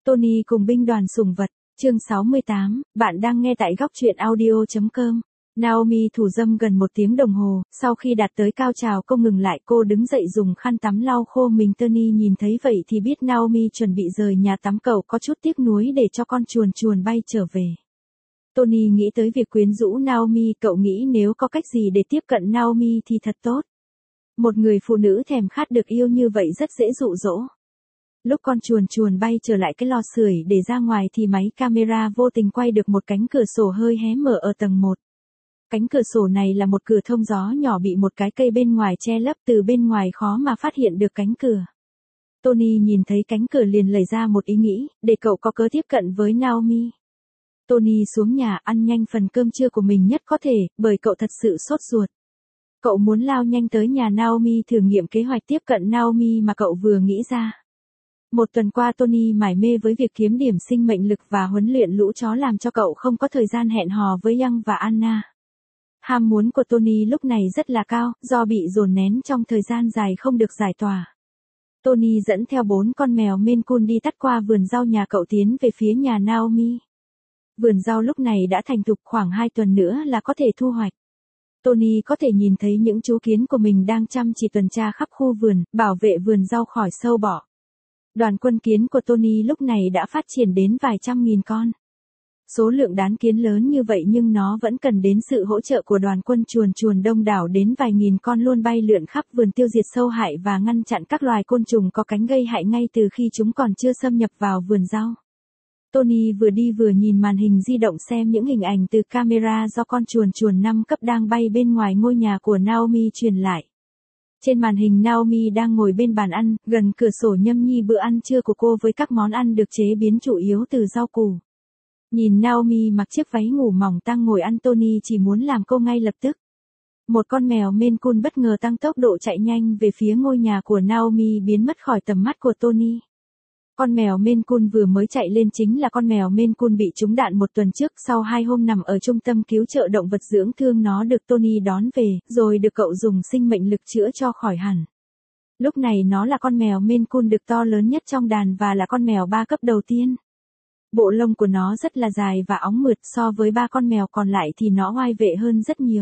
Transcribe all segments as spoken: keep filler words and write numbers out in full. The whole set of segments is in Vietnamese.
Tony cùng binh đoàn sủng vật, chương sáu mươi tám, bạn đang nghe tại góc truyện audio chấm com. Naomi thủ dâm gần một tiếng đồng hồ, sau khi đạt tới cao trào cô ngừng lại, cô đứng dậy dùng khăn tắm lau khô mình. Tony nhìn thấy vậy thì biết Naomi chuẩn bị rời nhà tắm, cậu có chút tiếc nuối để cho con chuồn chuồn bay trở về. Tony nghĩ tới việc quyến rũ Naomi, cậu nghĩ nếu có cách gì để tiếp cận Naomi thì thật tốt. Một người phụ nữ thèm khát được yêu như vậy rất dễ dụ dỗ. Lúc con chuồn chuồn bay trở lại cái lò sưởi để ra ngoài thì máy camera vô tình quay được một cánh cửa sổ hơi hé mở ở tầng một. Cánh cửa sổ này là một cửa thông gió nhỏ bị một cái cây bên ngoài che lấp, từ bên ngoài khó mà phát hiện được cánh cửa. Tony nhìn thấy cánh cửa liền lầy ra một ý nghĩ, để cậu có cớ tiếp cận với Naomi. Tony xuống nhà ăn nhanh phần cơm trưa của mình nhất có thể, bởi cậu thật sự sốt ruột. Cậu muốn lao nhanh tới nhà Naomi thử nghiệm kế hoạch tiếp cận Naomi mà cậu vừa nghĩ ra. Một tuần qua Tony mải mê với việc kiếm điểm sinh mệnh lực và huấn luyện lũ chó làm cho cậu không có thời gian hẹn hò với Young và Anna. Ham muốn của Tony lúc này rất là cao, do bị dồn nén trong thời gian dài không được giải tỏa. Tony dẫn theo bốn con mèo Maine Coon đi tắt qua vườn rau nhà cậu tiến về phía nhà Naomi. Vườn rau lúc này đã thành thục, khoảng hai tuần nữa là có thể thu hoạch. Tony có thể nhìn thấy những chú kiến của mình đang chăm chỉ tuần tra khắp khu vườn, bảo vệ vườn rau khỏi sâu bọ. Đoàn quân kiến của Tony lúc này đã phát triển đến vài trăm nghìn con. Số lượng đàn kiến lớn như vậy nhưng nó vẫn cần đến sự hỗ trợ của đoàn quân chuồn chuồn đông đảo đến vài nghìn con luôn bay lượn khắp vườn tiêu diệt sâu hại và ngăn chặn các loài côn trùng có cánh gây hại ngay từ khi chúng còn chưa xâm nhập vào vườn rau. Tony vừa đi vừa nhìn màn hình di động xem những hình ảnh từ camera do con chuồn chuồn năm cấp đang bay bên ngoài ngôi nhà của Naomi truyền lại. Trên màn hình Naomi đang ngồi bên bàn ăn, gần cửa sổ nhâm nhi bữa ăn trưa của cô với các món ăn được chế biến chủ yếu từ rau củ. Nhìn Naomi mặc chiếc váy ngủ mỏng tang ngồi ăn, Tony chỉ muốn làm cô ngay lập tức. Một con mèo Maine Coon bất ngờ tăng tốc độ chạy nhanh về phía ngôi nhà của Naomi, biến mất khỏi tầm mắt của Tony. Con mèo Maine Coon vừa mới chạy lên chính là con mèo Maine Coon bị trúng đạn một tuần trước, sau hai hôm nằm ở trung tâm cứu trợ động vật dưỡng thương nó được Tony đón về, rồi được cậu dùng sinh mệnh lực chữa cho khỏi hẳn. Lúc này nó là con mèo Maine Coon được to lớn nhất trong đàn và là con mèo ba cấp đầu tiên. Bộ lông của nó rất là dài và óng mượt, so với ba con mèo còn lại thì nó oai vệ hơn rất nhiều.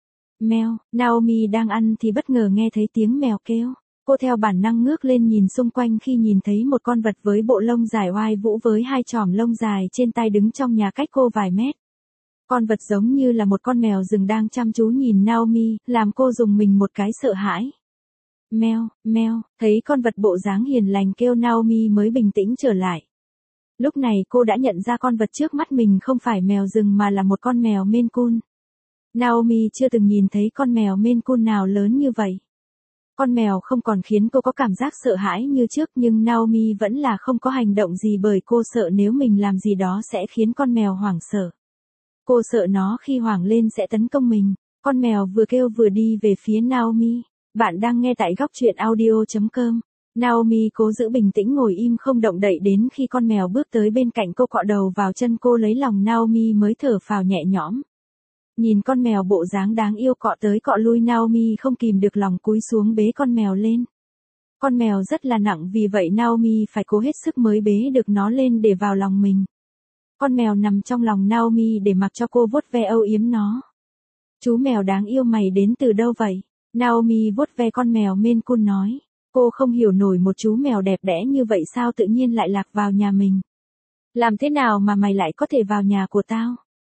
Mèo, Naomi đang ăn thì bất ngờ nghe thấy tiếng mèo kêu. Cô theo bản năng ngước lên nhìn xung quanh khi nhìn thấy một con vật với bộ lông dài oai vũ với hai chòm lông dài trên tay đứng trong nhà cách cô vài mét. Con vật giống như là một con mèo rừng đang chăm chú nhìn Naomi, làm cô rùng mình một cái sợ hãi. Mèo, mèo, thấy con vật bộ dáng hiền lành kêu Naomi mới bình tĩnh trở lại. Lúc này cô đã nhận ra con vật trước mắt mình không phải mèo rừng mà là một con mèo Maine Coon. Naomi chưa từng nhìn thấy con mèo Maine Coon nào lớn như vậy. Con mèo không còn khiến cô có cảm giác sợ hãi như trước, nhưng Naomi vẫn là không có hành động gì bởi cô sợ nếu mình làm gì đó sẽ khiến con mèo hoảng sợ. Cô sợ nó khi hoảng lên sẽ tấn công mình. Con mèo vừa kêu vừa đi về phía Naomi. Bạn đang nghe tại góc truyện audio chấm com. Naomi cố giữ bình tĩnh ngồi im không động đậy đến khi con mèo bước tới bên cạnh cô, cọ đầu vào chân cô lấy lòng, Naomi mới thở phào nhẹ nhõm. Nhìn con mèo bộ dáng đáng yêu cọ tới cọ lui, Naomi không kìm được lòng cúi xuống bế con mèo lên. Con mèo rất là nặng, vì vậy Naomi phải cố hết sức mới bế được nó lên để vào lòng mình. Con mèo nằm trong lòng Naomi để mặc cho cô vuốt ve âu yếm nó. Chú mèo đáng yêu mày đến từ đâu vậy? Naomi vuốt ve con mèo Maine Coon nói. Cô không hiểu nổi, một chú mèo đẹp đẽ như vậy sao tự nhiên lại lạc vào nhà mình. Làm thế nào mà mày lại có thể vào nhà của tao?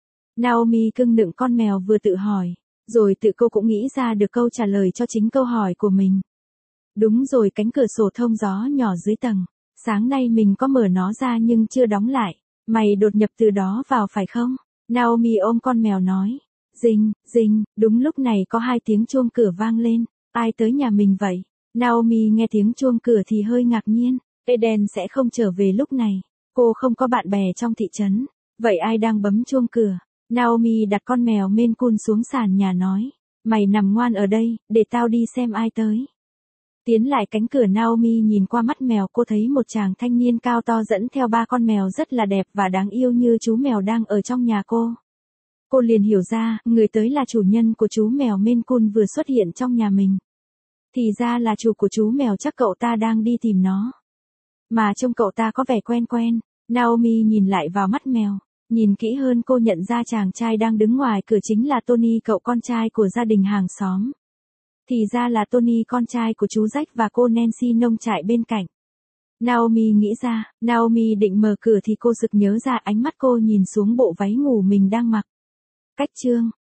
Naomi cưng nựng con mèo vừa tự hỏi, rồi tự cô cũng nghĩ ra được câu trả lời cho chính câu hỏi của mình. Đúng rồi, cánh cửa sổ thông gió nhỏ dưới tầng. Sáng nay mình có mở nó ra nhưng chưa đóng lại. Mày đột nhập từ đó vào phải không? Naomi ôm con mèo nói. Rinh, rinh, đúng lúc này có hai tiếng chuông cửa vang lên. Ai tới nhà mình vậy? Naomi nghe tiếng chuông cửa thì hơi ngạc nhiên. Eden sẽ không trở về lúc này. Cô không có bạn bè trong thị trấn. Vậy ai đang bấm chuông cửa? Naomi đặt con mèo Maine Coon xuống sàn nhà nói. Mày nằm ngoan ở đây, để tao đi xem ai tới. Tiến lại cánh cửa, Naomi nhìn qua mắt mèo, cô thấy một chàng thanh niên cao to dẫn theo ba con mèo rất là đẹp và đáng yêu như chú mèo đang ở trong nhà cô. Cô liền hiểu ra, người tới là chủ nhân của chú mèo Maine Coon vừa xuất hiện trong nhà mình. Thì ra là chủ của chú mèo, chắc cậu ta đang đi tìm nó. Mà trông cậu ta có vẻ quen quen. Naomi nhìn lại vào mắt mèo. Nhìn kỹ hơn cô nhận ra chàng trai đang đứng ngoài cửa chính là Tony, cậu con trai của gia đình hàng xóm. Thì ra là Tony, con trai của chú Jack và cô Nancy nông trại bên cạnh. Naomi nghĩ ra, Naomi định mở cửa thì cô sực nhớ ra, ánh mắt cô nhìn xuống bộ váy ngủ mình đang mặc. Cách chương